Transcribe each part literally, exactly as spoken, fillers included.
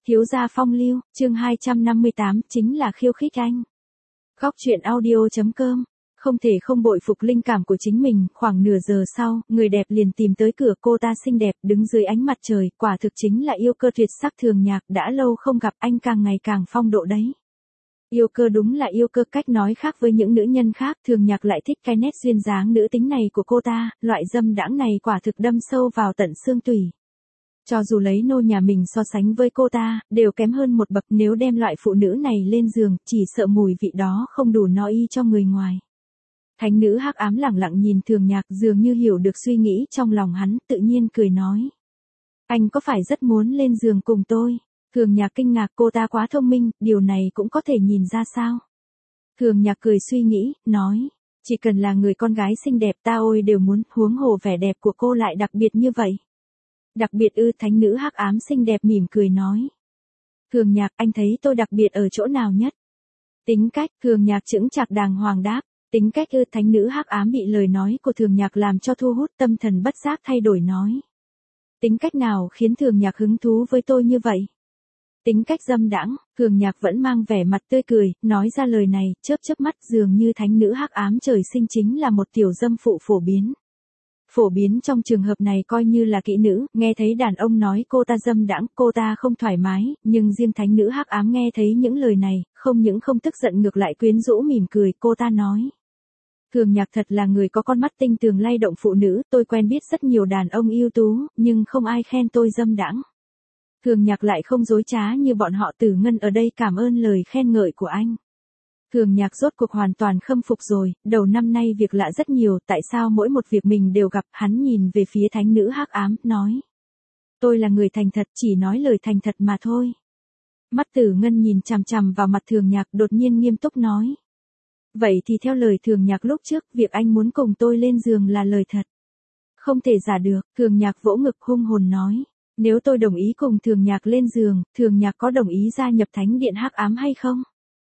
Thiếu gia phong lưu, chương hai trăm năm mươi tám, chính là khiêu khích anh. Góc truyện audio chấm com. Không thể không bội phục linh cảm của chính mình, khoảng nửa giờ sau, người đẹp liền tìm tới cửa. Cô ta xinh đẹp, đứng dưới ánh mặt trời, quả thực chính là yêu cơ tuyệt sắc. Thường Nhạc, đã lâu không gặp, anh càng ngày càng phong độ đấy. Yêu cơ đúng là yêu cơ, cách nói khác với những nữ nhân khác. Thường Nhạc lại thích cái nét duyên dáng nữ tính này của cô ta, loại dâm đãng này quả thực đâm sâu vào tận xương tủy. Cho dù lấy nô nhà mình so sánh với cô ta, đều kém hơn một bậc. Nếu đem loại phụ nữ này lên giường, chỉ sợ mùi vị đó không đủ no y cho người ngoài. Thánh nữ hắc ám lẳng lặng nhìn Thường Nhạc, dường như hiểu được suy nghĩ trong lòng hắn, tự nhiên cười nói. Anh có phải rất muốn lên giường cùng tôi? Thường Nhạc kinh ngạc, cô ta quá thông minh, điều này cũng có thể nhìn ra sao? Thường Nhạc cười suy nghĩ, nói. Chỉ cần là người con gái xinh đẹp ta ôi đều muốn, huống hồ vẻ đẹp của cô lại đặc biệt như vậy. Đặc biệt ư? Thánh nữ hắc ám xinh đẹp mỉm cười nói. Thường Nhạc, anh thấy tôi đặc biệt ở chỗ nào nhất? Tính cách. Thường Nhạc chững chạc đàng hoàng đáp. Tính cách ư? Thánh nữ hắc ám bị lời nói của Thường Nhạc làm cho thu hút, tâm thần bất giác thay đổi nói. Tính cách nào khiến Thường Nhạc hứng thú với tôi như vậy? Tính cách dâm đãng. Thường Nhạc vẫn mang vẻ mặt tươi cười, nói ra lời này, chớp chớp mắt, dường như thánh nữ hắc ám trời sinh chính là một tiểu dâm phụ phổ biến. Phổ biến trong trường hợp này coi như là kỹ nữ, nghe thấy đàn ông nói cô ta dâm đãng, cô ta không thoải mái, nhưng riêng thánh nữ hắc ám nghe thấy những lời này, không những không tức giận ngược lại quyến rũ mỉm cười. Cô ta nói. Thường Nhạc thật là người có con mắt tinh tường lay động phụ nữ, tôi quen biết rất nhiều đàn ông ưu tú, nhưng không ai khen tôi dâm đãng. Thường Nhạc lại không dối trá như bọn họ. Tử Ngân ở đây cảm ơn lời khen ngợi của anh. Thường Nhạc rốt cuộc hoàn toàn khâm phục rồi, đầu năm nay việc lạ rất nhiều, tại sao mỗi một việc mình đều gặp? Hắn nhìn về phía thánh nữ hắc ám, nói. Tôi là người thành thật, chỉ nói lời thành thật mà thôi. Mắt Tử Ngân nhìn chằm chằm vào mặt Thường Nhạc, đột nhiên nghiêm túc nói. Vậy thì theo lời Thường Nhạc lúc trước, việc anh muốn cùng tôi lên giường là lời thật. Không thể giả được. Thường Nhạc vỗ ngực hung hồn nói. Nếu tôi đồng ý cùng Thường Nhạc lên giường, Thường Nhạc có đồng ý gia nhập thánh điện hắc ám hay không?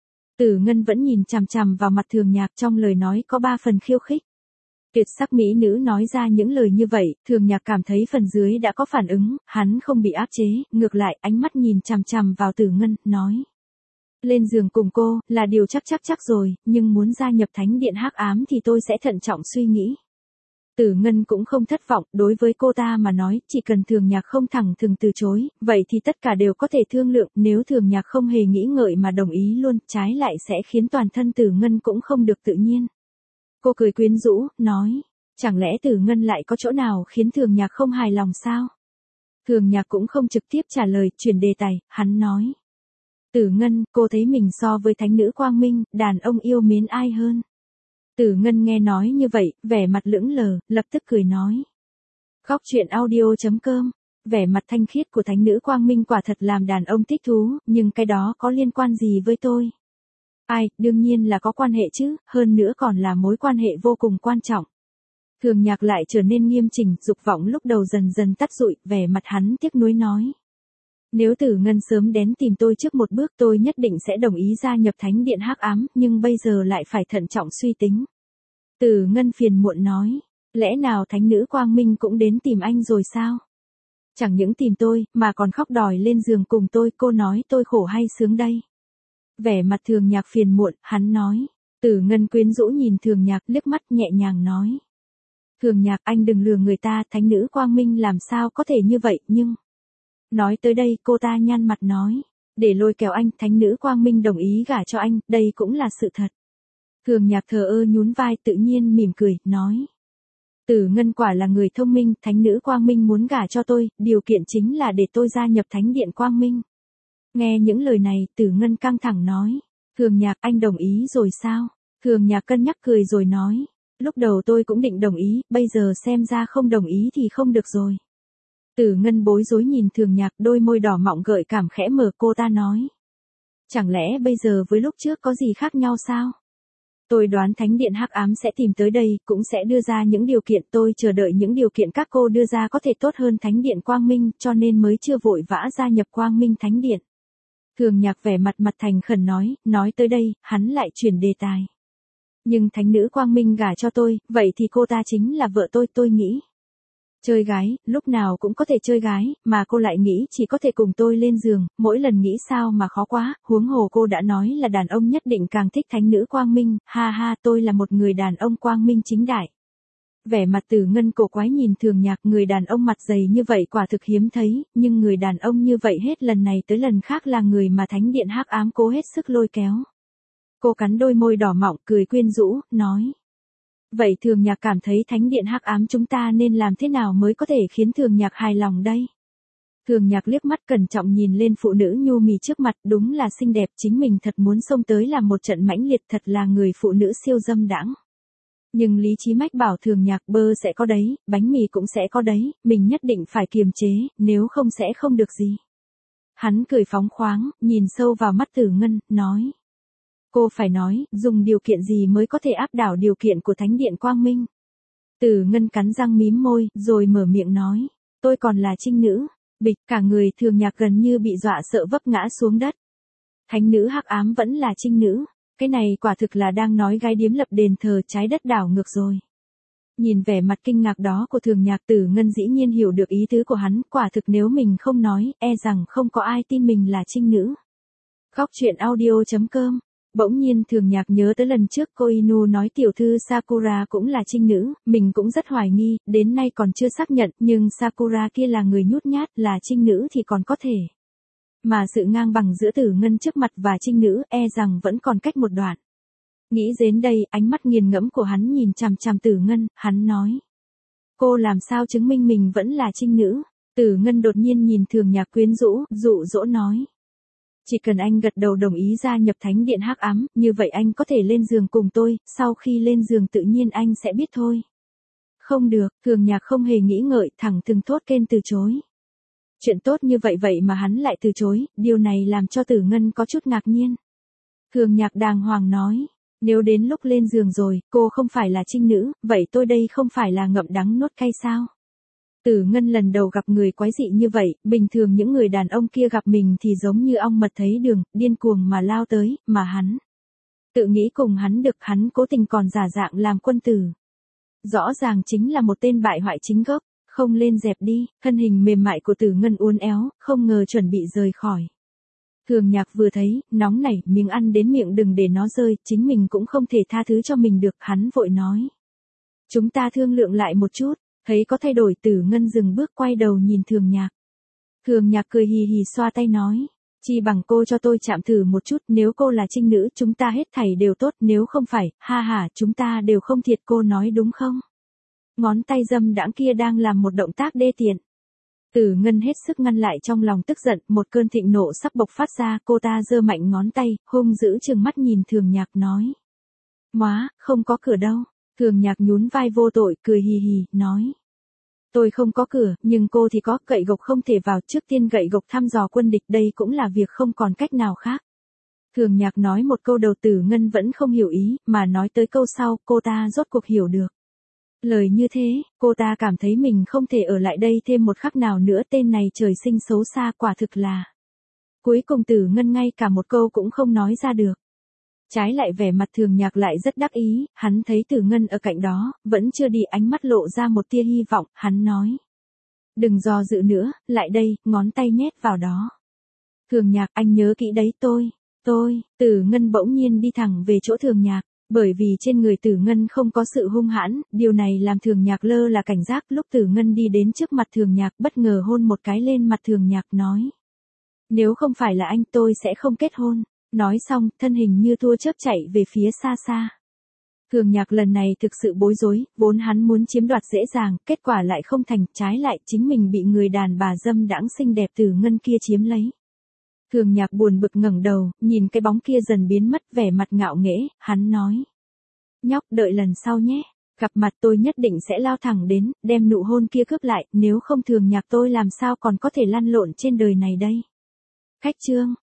Tử Ngân vẫn nhìn chằm chằm vào mặt Thường Nhạc, trong lời nói có ba phần khiêu khích. Tuyệt sắc mỹ nữ nói ra những lời như vậy, Thường Nhạc cảm thấy phần dưới đã có phản ứng, hắn không bị áp chế, ngược lại ánh mắt nhìn chằm chằm vào Tử Ngân, nói. Lên giường cùng cô, là điều chắc chắc chắc rồi, nhưng muốn gia nhập thánh điện hắc ám thì tôi sẽ thận trọng suy nghĩ. Tử Ngân cũng không thất vọng, đối với cô ta mà nói, chỉ cần Thường Nhạc không thẳng thừng từ chối, vậy thì tất cả đều có thể thương lượng, nếu Thường Nhạc không hề nghĩ ngợi mà đồng ý luôn, trái lại sẽ khiến toàn thân Tử Ngân cũng không được tự nhiên. Cô cười quyến rũ, nói, chẳng lẽ Tử Ngân lại có chỗ nào khiến Thường Nhạc không hài lòng sao? Thường Nhạc cũng không trực tiếp trả lời, chuyển đề tài, hắn nói. Tử Ngân, cô thấy mình so với thánh nữ quang minh, đàn ông yêu mến ai hơn? Tử Ngân nghe nói như vậy, vẻ mặt lững lờ, lập tức cười nói. Góc truyện audio chấm com. Vẻ mặt thanh khiết của thánh nữ quang minh quả thật làm đàn ông thích thú, nhưng cái đó có liên quan gì với tôi? Ai, đương nhiên là có quan hệ chứ, hơn nữa còn là mối quan hệ vô cùng quan trọng. Thường Nhạc lại trở nên nghiêm chỉnh, dục vọng lúc đầu dần dần tắt dụi, vẻ mặt hắn tiếc nuối nói. Nếu Tử Ngân sớm đến tìm tôi trước một bước tôi nhất định sẽ đồng ý gia nhập thánh điện hắc ám, nhưng bây giờ lại phải thận trọng suy tính. Tử Ngân phiền muộn nói, lẽ nào thánh nữ quang minh cũng đến tìm anh rồi sao? Chẳng những tìm tôi, mà còn khóc đòi lên giường cùng tôi, cô nói tôi khổ hay sướng đây? Vẻ mặt Thường Nhạc phiền muộn, hắn nói. Tử Ngân quyến rũ nhìn Thường Nhạc, liếc mắt nhẹ nhàng nói. Thường Nhạc, anh đừng lừa người ta, thánh nữ quang minh làm sao có thể như vậy, nhưng... Nói tới đây, cô ta nhăn mặt nói. Để lôi kéo anh, thánh nữ quang minh đồng ý gả cho anh, đây cũng là sự thật. Thường Nhạc thờ ơ nhún vai, tự nhiên mỉm cười, nói. Tử Ngân quả là người thông minh, thánh nữ quang minh muốn gả cho tôi, điều kiện chính là để tôi gia nhập thánh điện quang minh. Nghe những lời này, Tử Ngân căng thẳng nói. Thường Nhạc, anh đồng ý rồi sao? Thường Nhạc cân nhắc cười rồi nói. Lúc đầu tôi cũng định đồng ý, bây giờ xem ra không đồng ý thì không được rồi. Tử Ngân bối rối nhìn Thường Nhạc, đôi môi đỏ mọng gợi cảm khẽ mở. Cô ta nói. Chẳng lẽ bây giờ với lúc trước có gì khác nhau sao? Tôi đoán thánh điện hắc ám sẽ tìm tới đây, cũng sẽ đưa ra những điều kiện, tôi chờ đợi những điều kiện các cô đưa ra có thể tốt hơn thánh điện quang minh, cho nên mới chưa vội vã gia nhập quang minh thánh điện. Thường Nhạc vẻ mặt mặt thành khẩn nói, nói tới đây, hắn lại chuyển đề tài. Nhưng thánh nữ quang minh gả cho tôi, vậy thì cô ta chính là vợ tôi, tôi nghĩ. Chơi gái, lúc nào cũng có thể chơi gái, mà cô lại nghĩ chỉ có thể cùng tôi lên giường, mỗi lần nghĩ sao mà khó quá, huống hồ cô đã nói là đàn ông nhất định càng thích thánh nữ quang minh, ha ha tôi là một người đàn ông quang minh chính đại. Vẻ mặt Tử Ngân cổ quái nhìn Thường Nhạc, người đàn ông mặt dày như vậy quả thực hiếm thấy, nhưng người đàn ông như vậy hết lần này tới lần khác là người mà thánh điện hắc ám cố hết sức lôi kéo. Cô cắn đôi môi đỏ mọng cười quyến rũ, nói. Vậy Thường Nhạc cảm thấy thánh điện hắc ám chúng ta nên làm thế nào mới có thể khiến Thường Nhạc hài lòng đây? Thường Nhạc liếc mắt cẩn trọng nhìn lên phụ nữ nhu mì trước mặt, đúng là xinh đẹp, chính mình thật muốn xông tới làm một trận mãnh liệt, thật là người phụ nữ siêu dâm đãng. Nhưng lý trí mách bảo Thường Nhạc bơ sẽ có đấy, bánh mì cũng sẽ có đấy, mình nhất định phải kiềm chế, nếu không sẽ không được gì. Hắn cười phóng khoáng, nhìn sâu vào mắt Tử Ngân, nói. Cô phải nói, dùng điều kiện gì mới có thể áp đảo điều kiện của thánh điện quang minh? Tử Ngân cắn răng mím môi, rồi mở miệng nói. Tôi còn là trinh nữ. Bịch, cả người Thường Nhạc gần như bị dọa sợ vấp ngã xuống đất. Thánh nữ hắc ám vẫn là trinh nữ. Cái này quả thực là đang nói gái điếm lập đền thờ trái đất đảo ngược rồi. Nhìn vẻ mặt kinh ngạc đó của Thường Nhạc, Tử Ngân dĩ nhiên hiểu được ý tứ của hắn, quả thực nếu mình không nói, e rằng không có ai tin mình là trinh nữ. Góc truyện audio chấm com. Bỗng nhiên Thường Nhạc nhớ tới lần trước cô Inu nói tiểu thư Sakura cũng là trinh nữ, mình cũng rất hoài nghi, đến nay còn chưa xác nhận, nhưng Sakura kia là người nhút nhát, là trinh nữ thì còn có thể. Mà sự ngang bằng giữa Tử Ngân trước mặt và trinh nữ e rằng vẫn còn cách một đoạn. Nghĩ đến đây, ánh mắt nghiền ngẫm của hắn nhìn chằm chằm Tử Ngân, hắn nói. Cô làm sao chứng minh mình vẫn là trinh nữ? Tử Ngân đột nhiên nhìn Thường Nhạc quyến rũ, dụ dỗ nói. Chỉ cần anh gật đầu đồng ý gia nhập thánh điện hắc ám, như vậy anh có thể lên giường cùng tôi, sau khi lên giường tự nhiên anh sẽ biết thôi. Không được, Thường Nhạc không hề nghĩ ngợi, thẳng thừng thốt kênh từ chối. Chuyện tốt như vậy vậy mà hắn lại từ chối, điều này làm cho Tử Ngân có chút ngạc nhiên. Thường Nhạc đàng hoàng nói, nếu đến lúc lên giường rồi, cô không phải là trinh nữ, vậy tôi đây không phải là ngậm đắng nuốt cay sao? Tử Ngân lần đầu gặp người quái dị như vậy, bình thường những người đàn ông kia gặp mình thì giống như ong mật thấy đường, điên cuồng mà lao tới, mà hắn. Tự nghĩ cùng hắn được, hắn cố tình còn giả dạng làm quân tử. Rõ ràng chính là một tên bại hoại chính gốc, không lên dẹp đi, thân hình mềm mại của Tử Ngân uốn éo, không ngờ chuẩn bị rời khỏi. Thường Nhạc vừa thấy, nóng nảy, miếng ăn đến miệng đừng để nó rơi, chính mình cũng không thể tha thứ cho mình được, hắn vội nói. Chúng ta thương lượng lại một chút. Thấy có thay đổi, Tử Ngân dừng bước quay đầu nhìn Thường Nhạc. Thường Nhạc cười hì hì xoa tay nói. Chi bằng cô cho tôi chạm thử một chút, nếu cô là trinh nữ chúng ta hết thảy đều tốt, nếu không phải, ha ha, chúng ta đều không thiệt, cô nói đúng không? Ngón tay dâm đãng kia đang làm một động tác đê tiện. Tử Ngân hết sức ngăn lại trong lòng tức giận, một cơn thịnh nộ sắp bộc phát ra, cô ta giơ mạnh ngón tay, hung dữ trừng mắt nhìn Thường Nhạc nói. Móa, không có cửa đâu. Thường Nhạc nhún vai vô tội, cười hì hì, nói. Tôi không có cửa, nhưng cô thì có, gậy gộc không thể vào, trước tiên gậy gộc thăm dò quân địch, đây cũng là việc không còn cách nào khác. Thường Nhạc nói một câu đầu, Tử Ngân vẫn không hiểu ý, mà nói tới câu sau, cô ta rốt cuộc hiểu được. Lời như thế, cô ta cảm thấy mình không thể ở lại đây thêm một khắc nào nữa, tên này trời sinh xấu xa, quả thực là. Cuối cùng Tử Ngân ngay cả một câu cũng không nói ra được. Trái lại vẻ mặt Thường Nhạc lại rất đắc ý, hắn thấy Tử Ngân ở cạnh đó, vẫn chưa đi, ánh mắt lộ ra một tia hy vọng, hắn nói. Đừng do dự nữa, lại đây, ngón tay nhét vào đó. Thường Nhạc, anh nhớ kỹ đấy, tôi, tôi, Tử Ngân bỗng nhiên đi thẳng về chỗ Thường Nhạc, bởi vì trên người Tử Ngân không có sự hung hãn, điều này làm Thường Nhạc lơ là cảnh giác, lúc Tử Ngân đi đến trước mặt Thường Nhạc bất ngờ hôn một cái lên mặt Thường Nhạc nói. Nếu không phải là anh tôi sẽ không kết hôn. Nói xong, thân hình như tua chớp chạy về phía xa xa. Thường Nhạc lần này thực sự bối rối, vốn hắn muốn chiếm đoạt dễ dàng, kết quả lại không thành, trái lại chính mình bị người đàn bà dâm đãng xinh đẹp Tử Ngân kia chiếm lấy. Thường Nhạc buồn bực ngẩng đầu, nhìn cái bóng kia dần biến mất, vẻ mặt ngạo nghễ, hắn nói. Nhóc, đợi lần sau nhé, gặp mặt tôi nhất định sẽ lao thẳng đến, đem nụ hôn kia cướp lại, nếu không Thường Nhạc tôi làm sao còn có thể lăn lộn trên đời này đây. Khách chương.